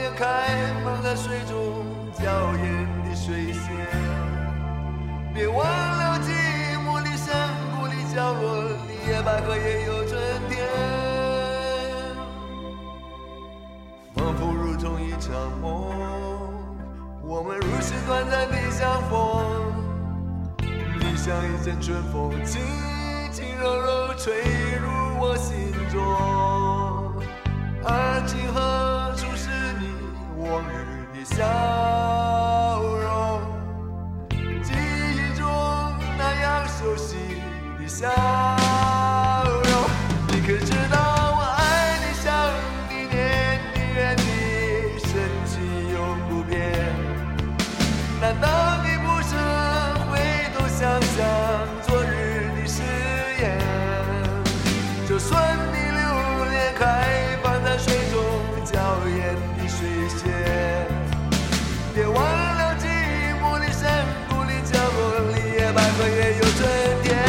莲开放在水中娇艳的水仙。别忘了寂寞的山谷里角落里，野百合也有春天。仿佛如同一场梦，我们如此短暂的相逢。你像一阵春风，轻轻柔柔吹入我心中。而今何处是你往日的笑容？记忆中那样熟悉的笑容。你可知道我爱你想你念你怨你，深情永不变。难道你不曾回头想想昨日的誓言？就算你留恋开放在水中娇艳的水仙，别忘了寂寞的山谷里角落里，野百合也有春天。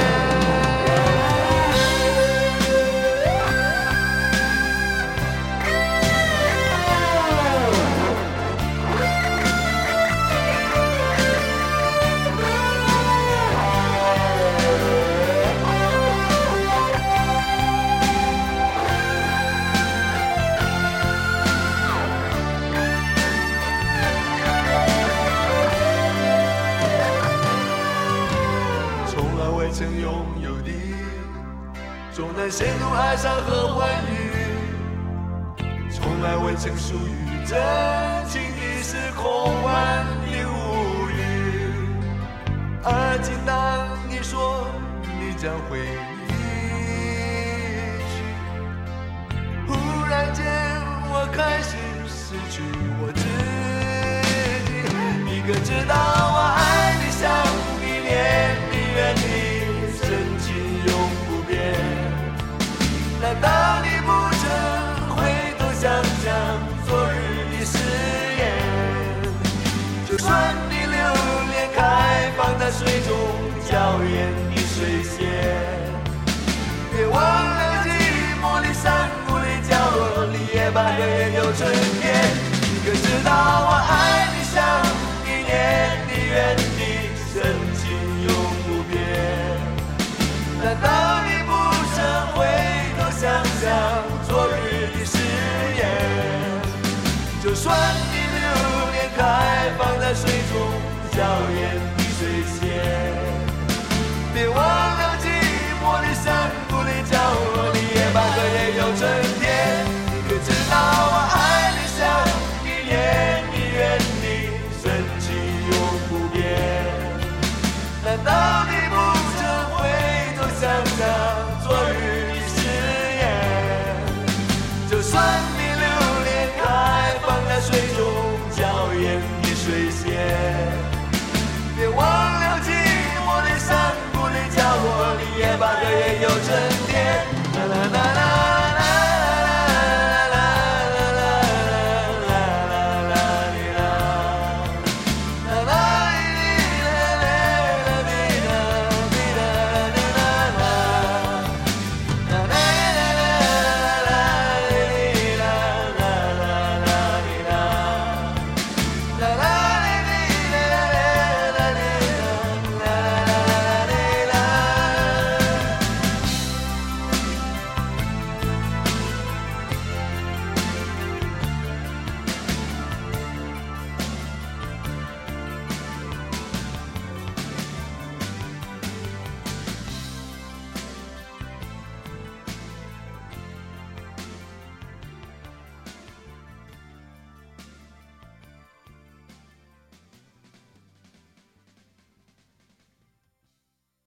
曾拥有的，终难陷入哀伤和欢愉。从来未曾属于真情的是空幻的无语。而今当你说你将会离去，忽然间我开始失去我自己。你可知道我爱你想你念你怨你，难道你不曾回头想想昨日的誓言？就算你留恋开放在水中娇艳的水仙，别忘了寂寞的山谷里角落里，野百合也有春天。你可知道我爱你想你念你怨你，深情永不变。难道你不曾回想想昨日的誓言？就算你留恋开放在水中娇艳的水仙，别忘